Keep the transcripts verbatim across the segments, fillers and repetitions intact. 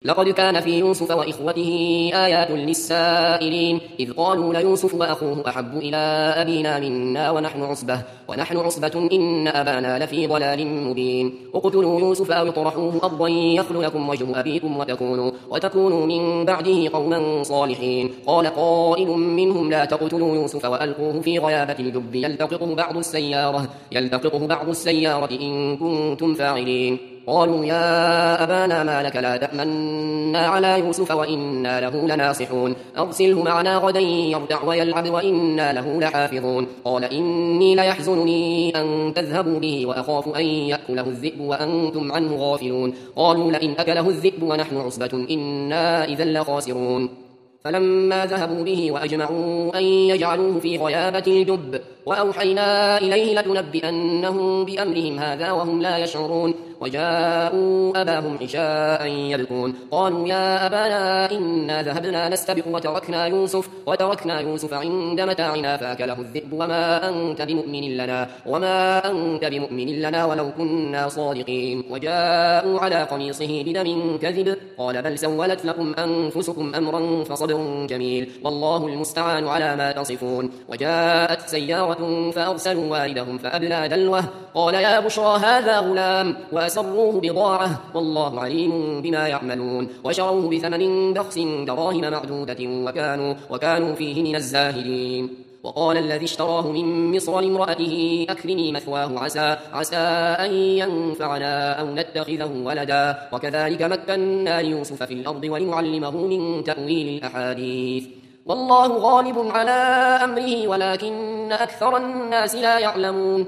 لقد كان في يوسف وإخوته آيات للسائلين إذ قالوا ليوسف وأخوه أحب إلى أبينا منا ونحن عصبة ونحن عصبة إن أبانا لفي ضلال مبين اقتلوا يوسف أو اطرحوه أرضا يخل لكم وجه أبيكم وتكونوا, وتكونوا من بعده قوما صالحين. قال قائل منهم لا تقتلوا يوسف وألقوه في غيابة الجب يلتقطه بعض السيارة, يلتقطه بعض السيارة إن كنتم فاعلين. قالوا يا أبانا ما لك لا تأمنا على يوسف وإنا له لناصحون أرسله معنا غدا يرتع ويلعب وإنا له لحافظون. قال إني ليحزنني أن تذهبوا به وأخاف أن يأكله الذئب وأنتم عنه غافلون. قالوا لئن أكله الذئب ونحن عصبة إنا إذا لخاسرون. فلما ذهبوا به وأجمعوا أن يجعلوه في غيابة الجب وأوحينا إليه لتنبئنهم بأمرهم هذا وهم لا يشعرون. وجاءوا أباهم عشاء يبكون قالوا يا أبانا إنا ذهبنا نستبق وتركنا يوسف, وتركنا يوسف عند متاعنا فأكله الذئب وما أنت بمؤمن لنا, وما أنت بمؤمن لنا ولو كنا صادقين. وجاءوا على قميصه بدم كذب قال بل سولت لكم أنفسكم أمرا فصبر جميل والله المستعان على ما تصفون. وجاءت سيارة فأرسلوا واردهم فأبلى دلوه قال يا بشرى هذا غلام وأسروه بضاعة والله عليم بما يعملون. وشروه بثمن بخس دراهم معدودة وكانوا, وكانوا فيه من الزاهدين. وقال الذي اشتراه من مصر لامرأته أكرمي مثواه عسى, عسى أن ينفعنا أو نتخذه ولدا وكذلك مكنا ليوسف في الأرض ولنعلمه من تأويل الأحاديث والله غالب على أمره ولكن أكثر الناس لا يعلمون.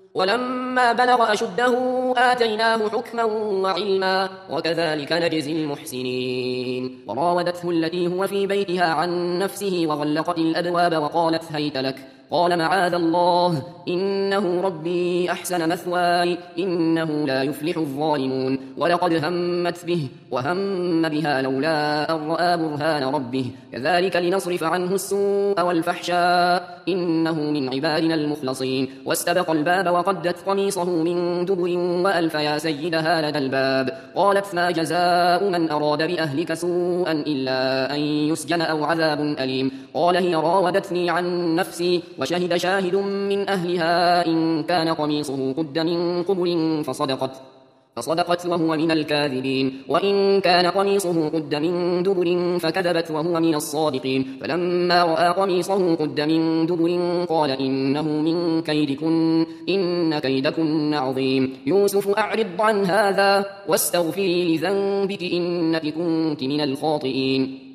ولما بلغ أشده آتيناه حكما وعلما وكذلك نجزي المحسنين. وراودته التي هو في بيتها عن نفسه وغلقت الأبواب وقالت هيت لك قال معاذ الله إنه ربي أحسن مثواي إنه لا يفلح الظالمون. ولقد همت به وهم بها لولا أن رأى برهان ربه كذلك لنصرف عنه السوء والفحشاء إنه من عبادنا المخلصين. واستبق الباب وقدت قميصه من دبر وألف يا سيدها لدى الباب قالت ما جزاء من أراد بأهلك سوءا إلا أن يسجن أو عذاب أليم. قال هي راودتني عن نفسي وشهد شاهد من أهلها إن كان قميصه قد من قبل فصدقت, فصدقت وهو من الكاذبين وإن كان قميصه قد من دبر فكذبت وهو من الصادقين. فلما رأى قميصه قد من دبر قال إنه من كيدكن إن كيدكن عظيم. يوسف أعرض عن هذا واستغفري لذنبك إنك كنت من الخاطئين.